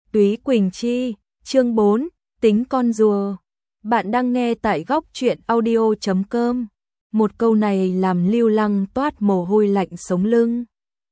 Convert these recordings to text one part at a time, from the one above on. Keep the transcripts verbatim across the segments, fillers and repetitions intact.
Túy Quỳnh Chi, chương bốn, tính con rùa. Bạn đang nghe tại góc truyện audio chấm com. Một câu này làm Lưu Lăng toát mồ hôi lạnh sống lưng.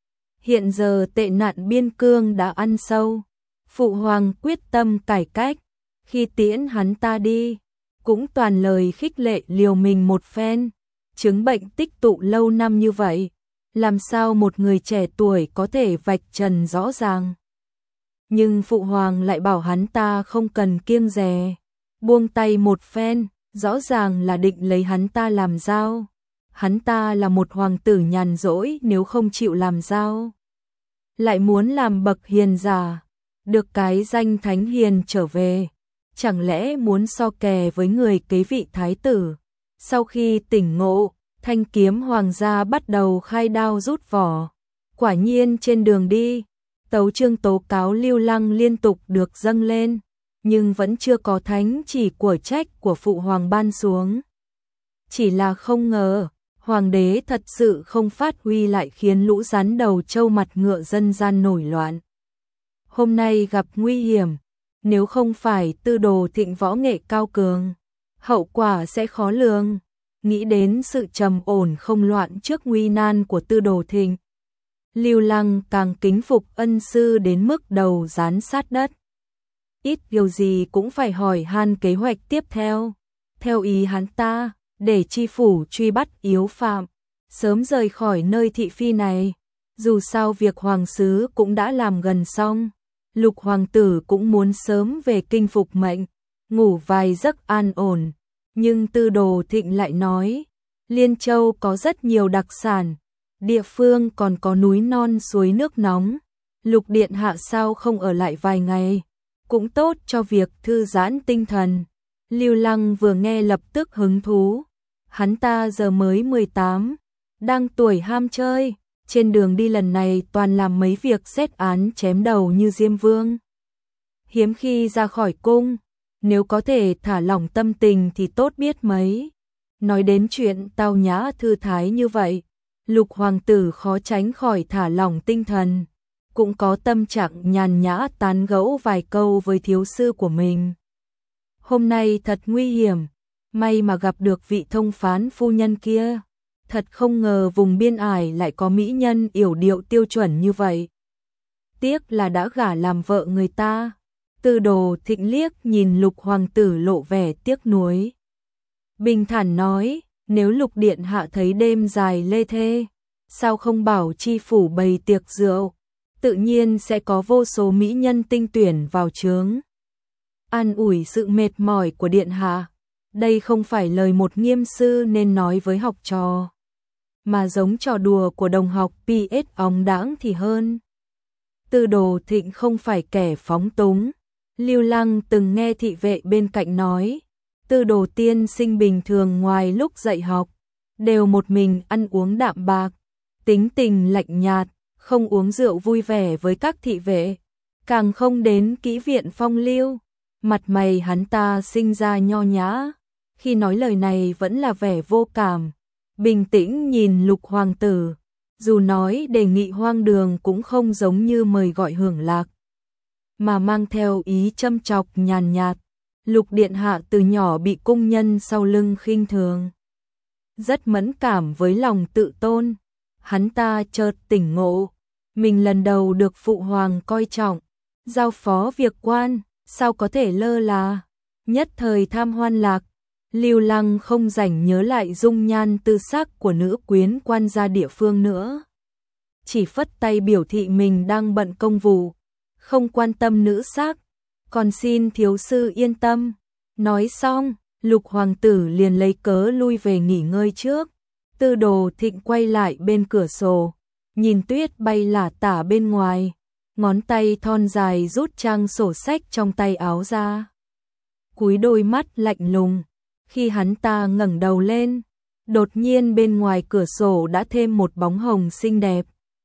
Hiện giờ tệ nạn biên cương đã ăn sâu. Phụ hoàng quyết tâm cải cách. Khi tiễn hắn ta đi, cũng toàn lời khích lệ liều mình một phen. Chứng bệnh tích tụ lâu năm như vậy, làm sao một người trẻ tuổi có thể vạch trần rõ ràng. Nhưng phụ hoàng lại bảo hắn ta không cần kiêng dè, buông tay một phen, rõ ràng là định lấy hắn ta làm dao. Hắn ta là một hoàng tử nhàn rỗi, nếu không chịu làm dao, lại muốn làm bậc hiền giả, được cái danh thánh hiền trở về, chẳng lẽ muốn so kè với người kế vị thái tử. Sau khi tỉnh ngộ, thanh kiếm hoàng gia bắt đầu khai đao rút vỏ. Quả nhiên trên đường đi, tấu chương tố cáo Lưu Lăng liên tục được dâng lên, nhưng vẫn chưa có thánh chỉ của trách của phụ hoàng ban xuống. Chỉ là không ngờ, hoàng đế thật sự không phát huy, lại khiến lũ rắn đầu trâu mặt ngựa dân gian nổi loạn. Hôm nay gặp nguy hiểm, nếu không phải Tư Đồ Thịnh võ nghệ cao cường, hậu quả sẽ khó lường. Nghĩ đến sự trầm ổn không loạn trước nguy nan của Tư Đồ Thịnh, Lưu Lăng càng kính phục ân sư đến mức đầu dán sát đất. Ít điều gì cũng phải hỏi han kế hoạch tiếp theo. Theo ý hắn ta, để chi phủ truy bắt yếu phạm, sớm rời khỏi nơi thị phi này. Dù sao việc hoàng sứ cũng đã làm gần xong, Lục hoàng tử cũng muốn sớm về kinh phục mệnh, ngủ vài giấc an ổn. Nhưng Tư Đồ Thịnh lại nói, Liên Châu có rất nhiều đặc sản, địa phương còn có núi non suối nước nóng. Lục điện hạ sao không ở lại vài ngày, cũng tốt cho việc thư giãn tinh thần. Lưu Lăng vừa nghe lập tức hứng thú. Hắn ta giờ mới mười tám, đang tuổi ham chơi, trên đường đi lần này toàn làm mấy việc xét án chém đầu như Diêm Vương. Hiếm khi ra khỏi cung, nếu có thể thả lỏng tâm tình thì tốt biết mấy. Nói đến chuyện tao nhã thư thái như vậy, Lục hoàng tử khó tránh khỏi thả lỏng tinh thần, cũng có tâm trạng nhàn nhã tán gẫu vài câu với thiếu sư của mình. Hôm nay thật nguy hiểm, may mà gặp được vị thông phán phu nhân kia. Thật không ngờ vùng biên ải lại có mỹ nhân yểu điệu tiêu chuẩn như vậy. Tiếc là đã gả làm vợ người ta. Tư Đồ Thịnh liếc nhìn Lục hoàng tử lộ vẻ tiếc nuối. Bình thản nói, nếu Lục điện hạ thấy đêm dài lê thê, sao không bảo chi phủ bày tiệc rượu, tự nhiên sẽ có vô số mỹ nhân tinh tuyển vào chướng. An ủi sự mệt mỏi của điện hạ, đây không phải lời một nghiêm sư nên nói với học trò, mà giống trò đùa của đồng học pê ét óng đãng thì hơn. Tư Đồ Thịnh không phải kẻ phóng túng. Lưu Lăng từng nghe thị vệ bên cạnh nói, Tư Đồ tiên sinh bình thường ngoài lúc dạy học, đều một mình ăn uống đạm bạc, tính tình lạnh nhạt, không uống rượu vui vẻ với các thị vệ, càng không đến kỹ viện phong lưu. Mặt mày hắn ta sinh ra nho nhã, khi nói lời này vẫn là vẻ vô cảm, bình tĩnh nhìn Lục hoàng tử, dù nói đề nghị hoang đường cũng không giống như mời gọi hưởng lạc, mà mang theo ý châm chọc nhàn nhạt. Lục điện hạ từ nhỏ bị cung nhân sau lưng khinh thường, rất mẫn cảm với lòng tự tôn. Hắn ta chợt tỉnh ngộ, mình lần đầu được phụ hoàng coi trọng, giao phó việc quan, sao có thể lơ là, nhất thời tham hoan lạc. Lưu Lăng không rảnh nhớ lại dung nhan tư sắc của nữ quyến quan gia địa phương nữa, chỉ phất tay biểu thị mình đang bận công vụ, không quan tâm nữ sắc, còn xin thiếu sư yên tâm. Nói xong, Lục hoàng tử liền lấy cớ lui về nghỉ ngơi trước. Tư Đồ Thịnh quay lại bên cửa sổ, nhìn tuyết bay lả tả bên ngoài, ngón tay thon dài rút trang sổ sách trong tay áo ra, cúi đôi mắt lạnh lùng. Khi hắn ta ngẩng đầu lên, đột nhiên bên ngoài cửa sổ đã thêm một bóng hồng xinh đẹp.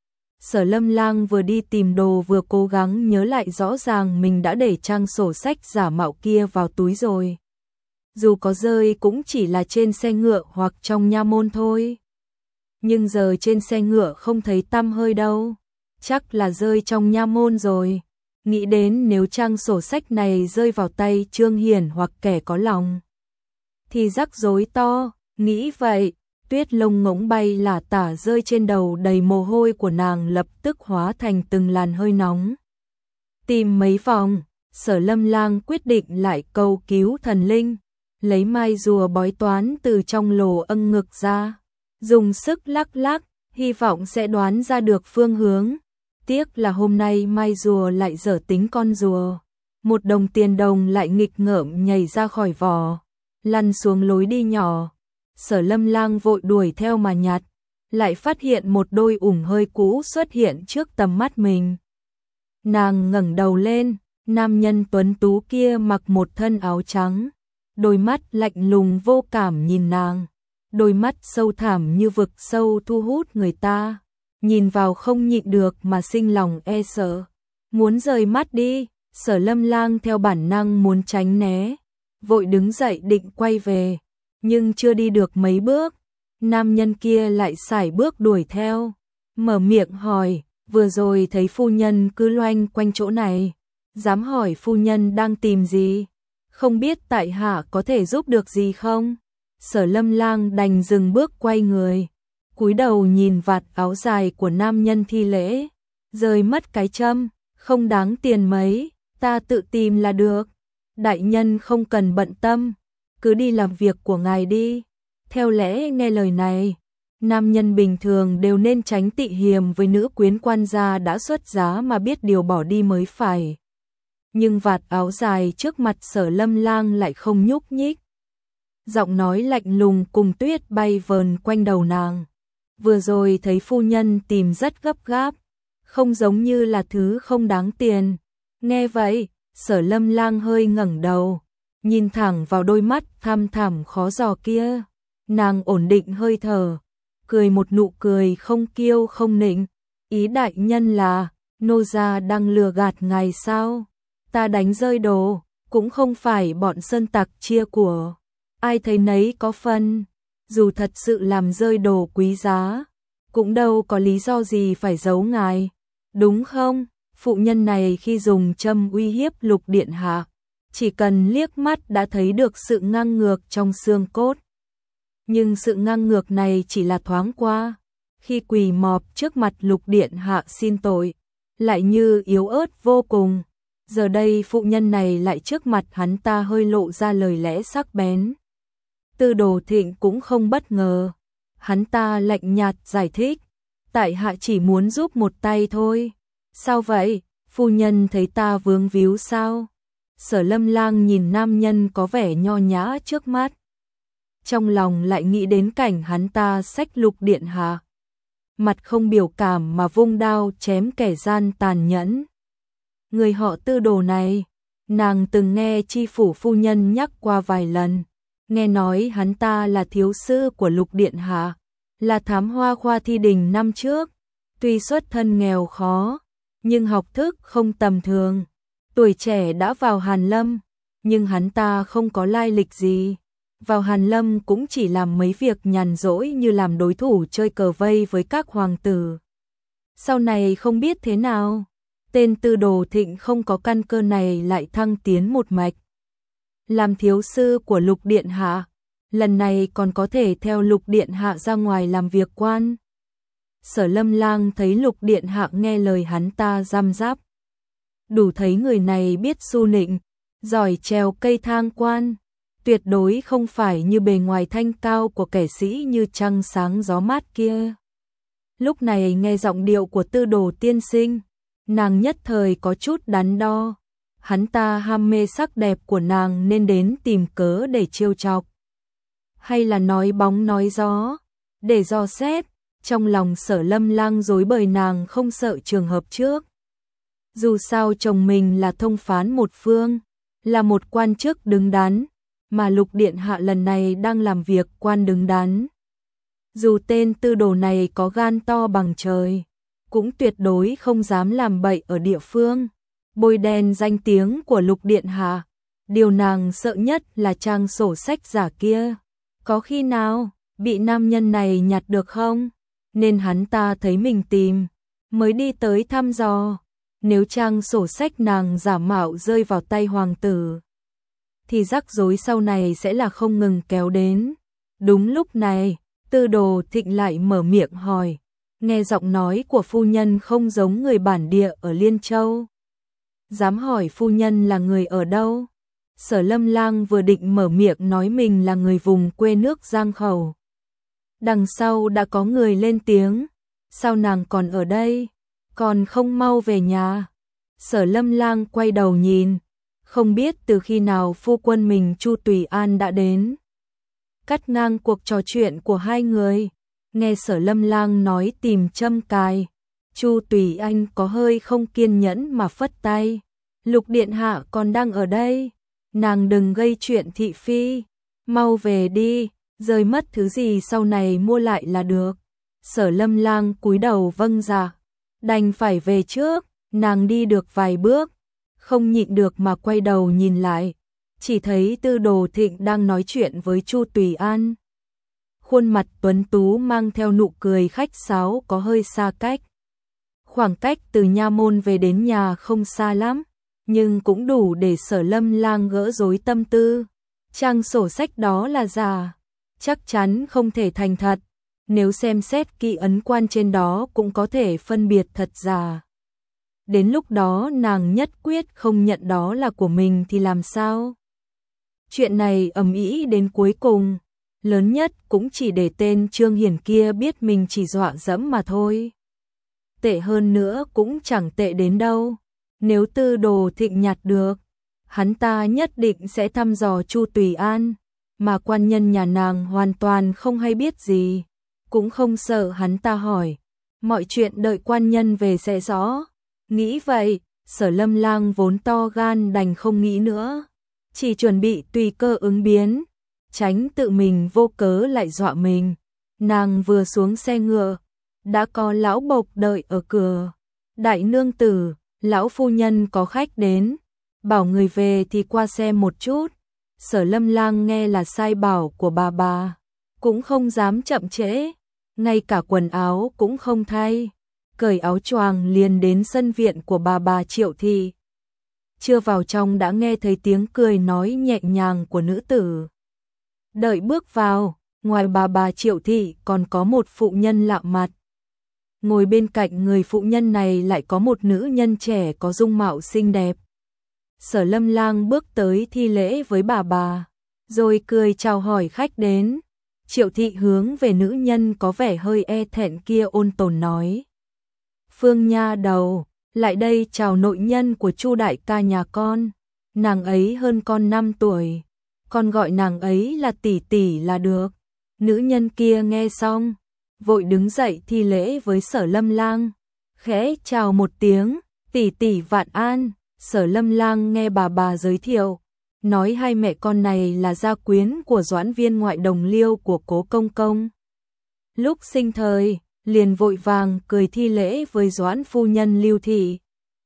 Sở Lâm Lang vừa đi tìm đồ vừa cố gắng nhớ lại rõ ràng mình đã để trang sổ sách giả mạo kia vào túi rồi. Dù có rơi cũng chỉ là trên xe ngựa hoặc trong nha môn thôi. Nhưng giờ trên xe ngựa không thấy tăm hơi đâu, chắc là rơi trong nha môn rồi. nghĩ đến nếu trang sổ sách này rơi vào tay Trương Hiển hoặc kẻ có lòng thì rắc rối to, nghĩ vậy, tuyết lông ngỗng bay lả tả rơi trên đầu đầy mồ hôi của nàng lập tức hóa thành từng làn hơi nóng. Tìm mấy vòng, Sở Lâm Lang quyết định lại cầu cứu thần linh, lấy mai rùa bói toán từ trong lỗ âng ngực ra, dùng sức lắc lắc, hy vọng sẽ đoán ra được phương hướng. Tiếc là hôm nay mai rùa lại dở tính con rùa, một đồng tiền đồng lại nghịch ngợm nhảy ra khỏi vỏ, lăn xuống lối đi nhỏ. Sở Lâm Lang vội đuổi theo mà nhặt, lại phát hiện một đôi ủng hơi cũ xuất hiện trước tầm mắt mình. Nàng ngẩng đầu lên, nam nhân tuấn tú kia mặc một thân áo trắng, đôi mắt lạnh lùng vô cảm nhìn nàng, đôi mắt sâu thẳm như vực sâu thu hút người ta, nhìn vào không nhịn được mà sinh lòng e sợ, muốn rời mắt đi. Sở Lâm Lang theo bản năng muốn tránh né, vội đứng dậy định quay về, nhưng chưa đi được mấy bước, nam nhân kia lại sải bước đuổi theo, mở miệng hỏi, vừa rồi thấy phu nhân cứ loanh quanh chỗ này, dám hỏi phu nhân đang tìm gì, không biết tại hạ có thể giúp được gì không? Sở Lâm Lang đành dừng bước quay người, cúi đầu nhìn vạt áo dài của nam nhân thi lễ, rơi mất cái châm, không đáng tiền mấy, ta tự tìm là được, đại nhân không cần bận tâm, cứ đi làm việc của ngài đi. Theo lẽ nghe lời này, nam nhân bình thường đều nên tránh tị hiềm với nữ quyến quan gia đã xuất giá mà biết điều bỏ đi mới phải. Nhưng vạt áo dài trước mặt Sở Lâm Lang lại không nhúc nhích. Giọng nói lạnh lùng cùng tuyết bay vờn quanh đầu nàng. Vừa rồi thấy phu nhân tìm rất gấp gáp, không giống như là thứ không đáng tiền. Nghe vậy, Sở Lâm Lang hơi ngẩng đầu, nhìn thẳng vào đôi mắt thăm thẳm khó dò kia. Nàng ổn định hơi thở, cười một nụ cười không kiêu không nịnh. Ý đại nhân là, nô gia đang lừa gạt ngài sao? Ta đánh rơi đồ, cũng không phải bọn sơn tặc chia của. Ai thấy nấy có phân, dù thật sự làm rơi đồ quý giá, cũng đâu có lý do gì phải giấu ngài, đúng không? Phụ nhân này khi dùng châm uy hiếp Lục điện hạ, chỉ cần liếc mắt đã thấy được sự ngang ngược trong xương cốt. Nhưng sự ngang ngược này chỉ là thoáng qua, khi quỳ mọp trước mặt Lục điện hạ xin tội, lại như yếu ớt vô cùng. Giờ đây phụ nhân này lại trước mặt hắn ta hơi lộ ra lời lẽ sắc bén. Tư Đồ Thịnh cũng không bất ngờ, hắn ta lạnh nhạt giải thích, tại hạ chỉ muốn giúp một tay thôi. Sao vậy, phu nhân thấy ta vướng víu sao? Sở Lâm Lang nhìn nam nhân có vẻ nho nhã trước mắt, trong lòng lại nghĩ đến cảnh hắn ta xách Lục điện hạ, mặt không biểu cảm mà vung đao chém kẻ gian tàn nhẫn. Người họ Tư Đồ này, nàng từng nghe chi phủ phu nhân nhắc qua vài lần, nghe nói hắn ta là thiếu sư của Lục điện hạ, là thám hoa khoa thi đình năm trước, tuy xuất thân nghèo khó, nhưng học thức không tầm thường, tuổi trẻ đã vào Hàn Lâm, nhưng hắn ta không có lai lịch gì, vào Hàn Lâm cũng chỉ làm mấy việc nhàn rỗi như làm đối thủ chơi cờ vây với các hoàng tử. Sau này không biết thế nào, tên Tư Đồ Thịnh không có căn cơ này lại thăng tiến một mạch, làm thiếu sư của Lục điện hạ, lần này còn có thể theo Lục điện hạ ra ngoài làm việc quan. Sở Lâm Lang thấy Lục điện hạ nghe lời hắn ta răm rắp, đủ thấy người này biết su nịnh, giỏi trèo cây thang quan, tuyệt đối không phải như bề ngoài thanh cao của kẻ sĩ như trăng sáng gió mát kia. Lúc này nghe giọng điệu của Tư Đồ tiên sinh, nàng nhất thời có chút đắn đo, hắn ta ham mê sắc đẹp của nàng nên đến tìm cớ để trêu chọc, hay là nói bóng nói gió để dò xét. Trong lòng Sở Lâm Lang rối bời, nàng không sợ trường hợp trước. Dù sao chồng mình là thông phán một phương, là một quan chức đứng đắn, mà Lục điện hạ lần này đang làm việc quan đứng đắn. Dù tên Tư Đồ này có gan to bằng trời, cũng tuyệt đối không dám làm bậy ở địa phương, bôi đen danh tiếng của Lục điện hạ. Điều nàng sợ nhất là trang sổ sách giả kia, có khi nào bị nam nhân này nhặt được không? Nên hắn ta thấy mình tìm, mới đi tới thăm dò. nếu trang sổ sách nàng giả mạo rơi vào tay hoàng tử, thì rắc rối sau này sẽ là không ngừng kéo đến. Đúng lúc này, Tư Đồ Thịnh lại mở miệng hỏi, nghe giọng nói của phu nhân không giống người bản địa ở Liên Châu. Dám hỏi phu nhân là người ở đâu? Sở Lâm Lang vừa định mở miệng nói mình là người vùng quê nước Giang Khẩu. Đằng sau đã có người lên tiếng, sao nàng còn ở đây, còn không mau về nhà? Sở Lâm Lang quay đầu nhìn, không biết từ khi nào phu quân mình Chu Tùy An đã đến. Cắt ngang cuộc trò chuyện của hai người, nghe Sở Lâm Lang nói tìm châm cài, Chu Tùy Anh có hơi không kiên nhẫn mà phất tay, Lục điện hạ còn đang ở đây, nàng đừng gây chuyện thị phi, mau về đi, rơi mất thứ gì sau này mua lại là được. Sở Lâm Lang cúi đầu vâng dạ, đành phải về trước. Nàng đi được vài bước, không nhịn được mà quay đầu nhìn lại, chỉ thấy Tư Đồ Thịnh đang nói chuyện với Chu Tùy An. Khuôn mặt tuấn tú mang theo nụ cười khách sáo có hơi xa cách. Khoảng cách từ nha môn về đến nhà không xa lắm, nhưng cũng đủ để Sở Lâm Lang gỡ rối tâm tư. Trang sổ sách đó là giả, chắc chắn không thể thành thật, nếu xem xét kỹ ấn quan trên đó cũng có thể phân biệt thật giả. Đến lúc đó nàng nhất quyết không nhận đó là của mình thì làm sao? Chuyện này ầm ĩ đến cuối cùng, lớn nhất cũng chỉ để tên Trương Hiển kia biết mình chỉ dọa dẫm mà thôi. Tệ hơn nữa cũng chẳng tệ đến đâu. Nếu Tư Đồ Thịnh nhặt được, hắn ta nhất định sẽ thăm dò Chu Tùy An, mà quan nhân nhà nàng hoàn toàn không hay biết gì, cũng không sợ hắn ta hỏi. Mọi chuyện đợi quan nhân về sẽ rõ. Nghĩ vậy, Sở Lâm Lang vốn to gan đành không nghĩ nữa, chỉ chuẩn bị tùy cơ ứng biến, tránh tự mình vô cớ lại dọa mình. Nàng vừa xuống xe ngựa, đã có lão bộc đợi ở cửa. Đại nương tử, lão phu nhân có khách đến, bảo người về thì qua xem một chút. Sở Lâm Lang nghe là sai bảo của bà bà, cũng không dám chậm trễ, ngay cả quần áo cũng không thay, cởi áo choàng liền đến sân viện của bà bà Triệu Thị. Chưa vào trong đã nghe thấy tiếng cười nói nhẹ nhàng của nữ tử. Đợi bước vào, ngoài bà bà Triệu Thị còn có một phụ nhân lạ mặt. Ngồi bên cạnh người phụ nhân này lại có một nữ nhân trẻ có dung mạo xinh đẹp. Sở Lâm Lang bước tới thi lễ với bà bà, rồi cười chào hỏi khách đến. Triệu Thị hướng về nữ nhân có vẻ hơi e thẹn kia ôn tồn nói: Phương nha đầu, lại đây chào nội nhân của Chu đại ca nhà con. Nàng ấy hơn con năm tuổi, con gọi nàng ấy là tỷ tỷ là được. Nữ nhân kia nghe xong, vội đứng dậy thi lễ với Sở Lâm Lang, khẽ chào một tiếng, tỷ tỷ vạn an. Sở Lâm Lang nghe bà bà giới thiệu, nói hai mẹ con này là gia quyến của Doãn Viên ngoại đồng Liêu của Cố công công. Lúc sinh thời, liền vội vàng cười thi lễ với Doãn phu nhân Lưu Thị.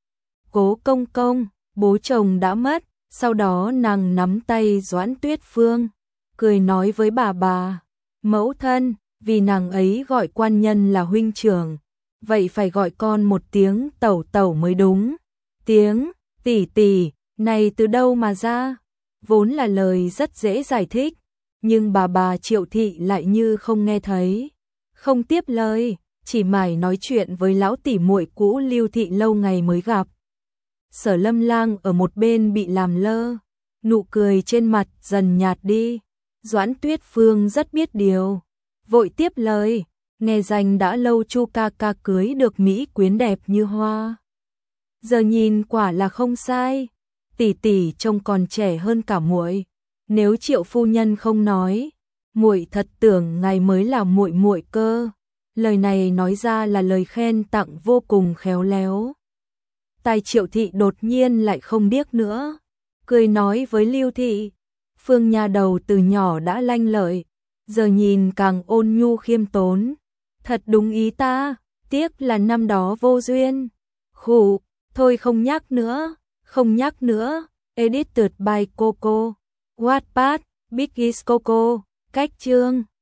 Cố công công, bố chồng đã mất, sau đó nàng nắm tay Doãn Tuyết Phương, cười nói với bà bà, mẫu thân, vì nàng ấy gọi quan nhân là huynh trưởng, vậy phải gọi con một tiếng tẩu tẩu mới đúng. Tiếng tỷ tỷ này từ đâu mà ra? Vốn là lời rất dễ giải thích, nhưng bà bà Triệu Thị lại như không nghe thấy, không tiếp lời, chỉ mải nói chuyện với lão tỷ muội cũ Lưu Thị lâu ngày mới gặp. Sở Lâm Lang ở một bên bị làm lơ, nụ cười trên mặt dần nhạt đi. Doãn Tuyết Phương rất biết điều, vội tiếp lời, nghe danh đã lâu Chu ca ca cưới được mỹ quyến đẹp như hoa. Giờ nhìn quả là không sai, tỷ tỷ trông còn trẻ hơn cả muội. Nếu Triệu phu nhân không nói, muội thật tưởng ngài mới là muội muội cơ. Lời này nói ra là lời khen tặng vô cùng khéo léo. Tai Triệu Thị đột nhiên lại không điếc nữa, cười nói với Lưu Thị, Phương nhà đầu từ nhỏ đã lanh lợi, giờ nhìn càng ôn nhu khiêm tốn, thật đúng ý ta, tiếc là năm đó vô duyên. Khụ, thôi không nhắc nữa, không nhắc nữa. Edited by Coco, Wattpad, Biggies Coco, cách chương.